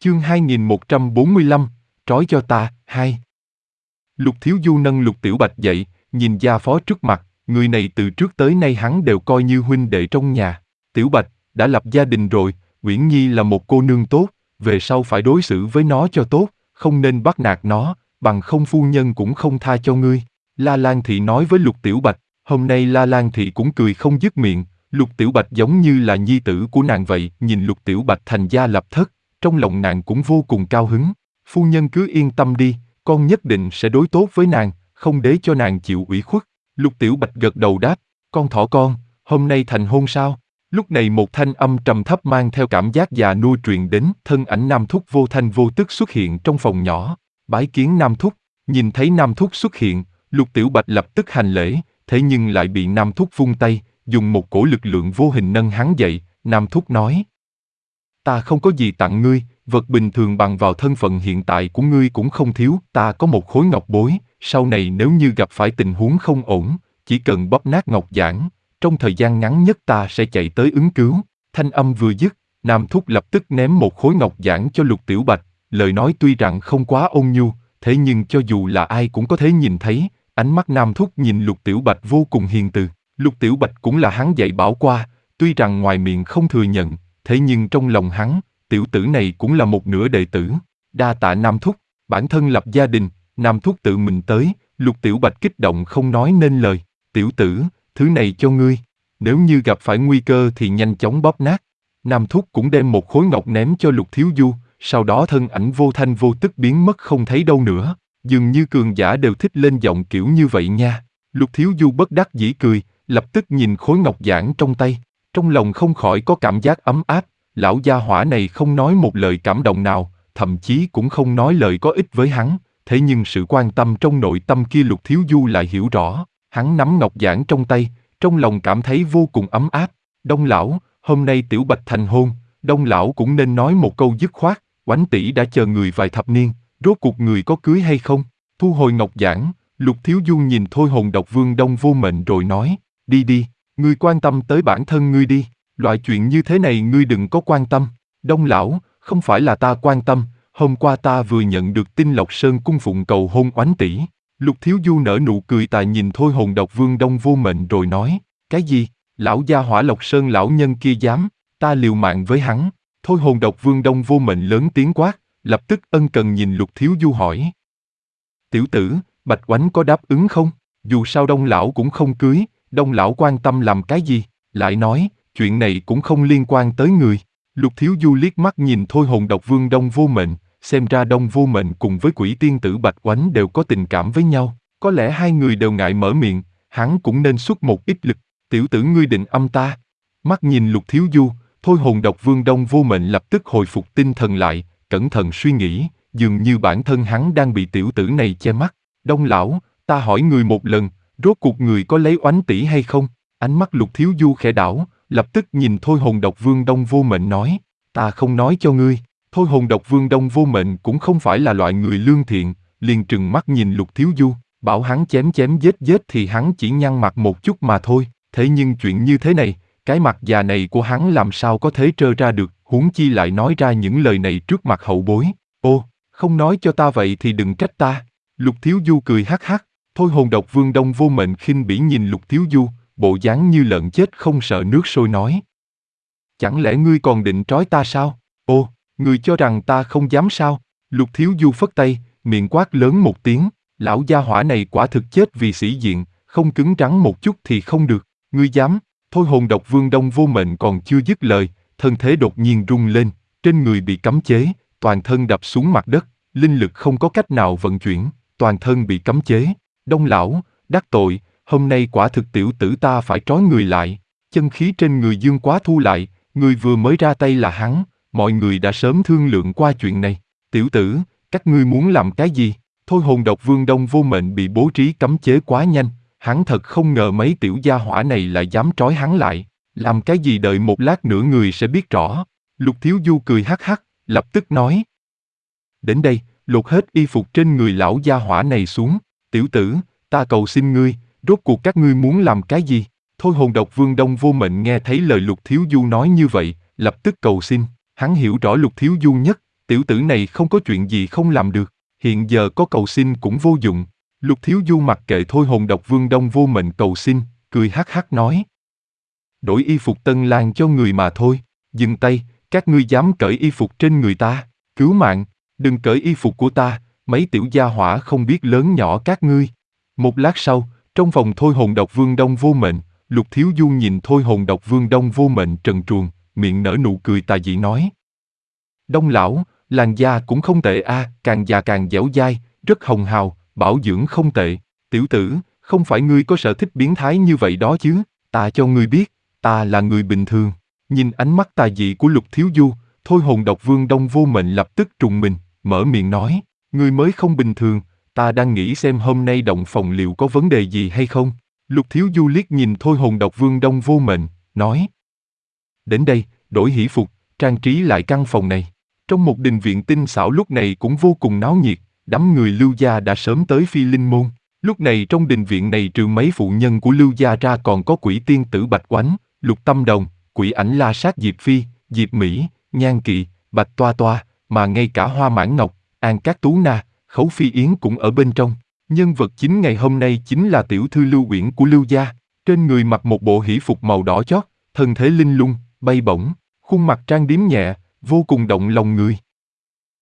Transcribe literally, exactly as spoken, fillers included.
Chương hai nghìn một trăm bốn mươi lăm, trói cho ta, hai. Lục Thiếu Du nâng Lục Tiểu Bạch dậy, nhìn gia phó trước mặt, người này từ trước tới nay hắn đều coi như huynh đệ trong nhà. Tiểu Bạch, đã lập gia đình rồi, Uyển Nhi là một cô nương tốt, về sau phải đối xử với nó cho tốt, không nên bắt nạt nó, bằng không phu nhân cũng không tha cho ngươi. La Lan Thị nói với Lục Tiểu Bạch, hôm nay La Lan Thị cũng cười không dứt miệng, Lục Tiểu Bạch giống như là nhi tử của nàng vậy, nhìn Lục Tiểu Bạch thành gia lập thất, trong lòng nàng cũng vô cùng cao hứng. Phu nhân cứ yên tâm đi, con nhất định sẽ đối tốt với nàng, không để cho nàng chịu ủy khuất. Lục Tiểu Bạch gật đầu đáp, con thỏ con, hôm nay thành hôn sao? Lúc này một thanh âm trầm thấp mang theo cảm giác già nua truyền đến, thân ảnh Nam Thúc vô thanh vô tức xuất hiện trong phòng nhỏ. Bái kiến Nam Thúc. Nhìn thấy Nam Thúc xuất hiện, Lục Tiểu Bạch lập tức hành lễ, thế nhưng lại bị Nam Thúc vung tay, dùng một cổ lực lượng vô hình nâng hắn dậy. Nam Thúc nói, ta không có gì tặng ngươi, vật bình thường bằng vào thân phận hiện tại của ngươi cũng không thiếu, ta có một khối ngọc bối, sau này nếu như gặp phải tình huống không ổn, chỉ cần bóp nát ngọc giản, trong thời gian ngắn nhất ta sẽ chạy tới ứng cứu. Thanh âm vừa dứt, Nam Thúc lập tức ném một khối ngọc giản cho Lục Tiểu Bạch, lời nói tuy rằng không quá ôn nhu, thế nhưng cho dù là ai cũng có thể nhìn thấy, ánh mắt Nam Thúc nhìn Lục Tiểu Bạch vô cùng hiền từ. Lục Tiểu Bạch cũng là hắn dạy bảo qua, tuy rằng ngoài miệng không thừa nhận, thế nhưng trong lòng hắn, tiểu tử này cũng là một nửa đệ tử. Đa tạ Nam Thúc, bản thân lập gia đình, Nam Thúc tự mình tới, Lục Tiểu Bạch kích động không nói nên lời. Tiểu tử, thứ này cho ngươi, nếu như gặp phải nguy cơ thì nhanh chóng bóp nát. Nam Thúc cũng đem một khối ngọc ném cho Lục Thiếu Du, sau đó thân ảnh vô thanh vô tức biến mất không thấy đâu nữa. Dường như cường giả đều thích lên giọng kiểu như vậy nha. Lục Thiếu Du bất đắc dĩ cười, lập tức nhìn khối ngọc giản trong tay, trong lòng không khỏi có cảm giác ấm áp. Lão gia hỏa này không nói một lời cảm động nào, thậm chí cũng không nói lời có ích với hắn, thế nhưng sự quan tâm trong nội tâm kia Lục Thiếu Du lại hiểu rõ. Hắn nắm ngọc giản trong tay, trong lòng cảm thấy vô cùng ấm áp. Đông lão, hôm nay Tiểu Bạch thành hôn, Đông lão cũng nên nói một câu dứt khoát. Oánh tỷ đã chờ người vài thập niên, rốt cuộc người có cưới hay không? Thu hồi ngọc giản, Lục Thiếu Du nhìn Thôi Hồn Độc Vương Đông Vô Mệnh rồi nói, đi đi, ngươi quan tâm tới bản thân ngươi đi, loại chuyện như thế này ngươi đừng có quan tâm. Đông lão, không phải là ta quan tâm, hôm qua ta vừa nhận được tin Lộc Sơn cung phụng cầu hôn Oánh tỷ. Lục Thiếu Du nở nụ cười tà nhìn Thôi Hồn Độc Vương Đông Vô Mệnh rồi nói, cái gì? Lão gia hỏa Lộc Sơn lão nhân kia dám, ta liều mạng với hắn. Thôi Hồn Độc Vương Đông Vô Mệnh lớn tiếng quát, lập tức ân cần nhìn Lục Thiếu Du hỏi, tiểu tử, Bạch Oánh có đáp ứng không? Dù sao Đông lão cũng không cưới, Đông lão quan tâm làm cái gì? Lại nói, chuyện này cũng không liên quan tới người. Lục Thiếu Du liếc mắt nhìn Thôi Hồn Độc Vương Đông Vô Mệnh, xem ra Đông Vô Mệnh cùng với Quỷ Tiên tử Bạch Oánh đều có tình cảm với nhau, có lẽ hai người đều ngại mở miệng, hắn cũng nên xuất một ít lực. Tiểu tử ngươi định âm ta? Mắt nhìn Lục Thiếu Du, Thôi Hồn Độc Vương Đông Vô Mệnh lập tức hồi phục tinh thần lại, cẩn thận suy nghĩ, dường như bản thân hắn đang bị tiểu tử này che mắt. Đông lão, ta hỏi người một lần, rốt cuộc người có lấy Oánh tỷ hay không? Ánh mắt Lục Thiếu Du khẽ đảo, lập tức nhìn Thôi Hồn Độc Vương Đông Vô Mệnh nói, ta không nói cho ngươi. Thôi Hồn Độc Vương Đông Vô Mệnh cũng không phải là loại người lương thiện, liền trừng mắt nhìn Lục Thiếu Du, bảo hắn chém chém giết giết thì hắn chỉ nhăn mặt một chút mà thôi. Thế nhưng chuyện như thế này, cái mặt già này của hắn làm sao có thể trơ ra được, huống chi lại nói ra những lời này trước mặt hậu bối. Ô, không nói cho ta vậy thì đừng trách ta. Lục Thiếu Du cười hắc hắc. Thôi Hồn Độc Vương Đông Vô Mệnh khinh bỉ nhìn Lục Thiếu Du, bộ dáng như lợn chết không sợ nước sôi nói, chẳng lẽ ngươi còn định trói ta sao? Ô, ngươi cho rằng ta không dám sao? Lục Thiếu Du phất tay, miệng quát lớn một tiếng, lão gia hỏa này quả thực chết vì sĩ diện, không cứng rắn một chút thì không được. Ngươi dám? Thôi Hồn Độc Vương Đông Vô Mệnh còn chưa dứt lời, thân thế đột nhiên rung lên, trên người bị cấm chế, toàn thân đập xuống mặt đất, linh lực không có cách nào vận chuyển, toàn thân bị cấm chế. Đông lão, đắc tội, hôm nay quả thực tiểu tử ta phải trói người lại. Chân khí trên người Dương Quá thu lại, người vừa mới ra tay là hắn, mọi người đã sớm thương lượng qua chuyện này. Tiểu tử, các ngươi muốn làm cái gì? Thôi Hồn Độc Vương Đông Vô Mệnh bị bố trí cấm chế quá nhanh, hắn thật không ngờ mấy tiểu gia hỏa này lại dám trói hắn lại. Làm cái gì đợi một lát nữa người sẽ biết rõ. Lục Thiếu Du cười hắc hắc, lập tức nói, đến đây, lột hết y phục trên người lão gia hỏa này xuống. Tiểu tử, ta cầu xin ngươi, rốt cuộc các ngươi muốn làm cái gì? Thôi Hồn Độc Vương Đông Vô Mệnh nghe thấy lời Lục Thiếu Du nói như vậy, lập tức cầu xin. Hắn hiểu rõ Lục Thiếu Du nhất, tiểu tử này không có chuyện gì không làm được, hiện giờ có cầu xin cũng vô dụng. Lục Thiếu Du mặc kệ Thôi Hồn Độc Vương Đông Vô Mệnh cầu xin, cười hắc hắc nói. Đổi y phục Tân Lang cho người mà thôi, dừng tay, các ngươi dám cởi y phục trên người ta, cứu mạng, đừng cởi y phục của ta, mấy tiểu gia hỏa không biết lớn nhỏ các ngươi. Một lát sau, trong phòng Thôi Hồn Độc Vương Đông Vô Mệnh, Lục Thiếu Du nhìn Thôi Hồn Độc Vương Đông Vô Mệnh trần truồng, miệng nở nụ cười tà dị nói. Đông lão, làn da cũng không tệ a, à, càng già càng dẻo dai, rất hồng hào, bảo dưỡng không tệ. Tiểu tử, không phải ngươi có sở thích biến thái như vậy đó chứ, ta cho ngươi biết, ta là người bình thường. Nhìn ánh mắt tà dị của Lục Thiếu Du, Thôi Hồn Độc Vương Đông Vô Mệnh lập tức trùng mình, mở miệng nói, ngươi mới không bình thường, ta đang nghĩ xem hôm nay động phòng liệu có vấn đề gì hay không. Lục Thiếu Du liếc nhìn Thôi Hồn Độc Vương Đông Vô Mệnh, nói. Đến đây, đổi hỷ phục, trang trí lại căn phòng này. Trong một đình viện tinh xảo lúc này cũng vô cùng náo nhiệt, đám người Lưu gia đã sớm tới Phi Linh Môn. Lúc này trong đình viện này trừ mấy phụ nhân của Lưu gia ra còn có quỷ tiên tử Bạch Oánh, Lục Tâm Đồng, quỷ ảnh La Sát Diệp Phi, Diệp Mỹ, Nhan Kỵ, Bạch Toa Toa, mà ngay cả Hoa Mãn Ngọc, An Cát Tú Na, Khấu Phi Yến cũng ở bên trong. Nhân vật chính ngày hôm nay chính là tiểu thư Lưu Uyển của Lưu gia, trên người mặc một bộ hỷ phục màu đỏ chót, thân thế linh lung, bay bổng, khuôn mặt trang điểm nhẹ, vô cùng động lòng người.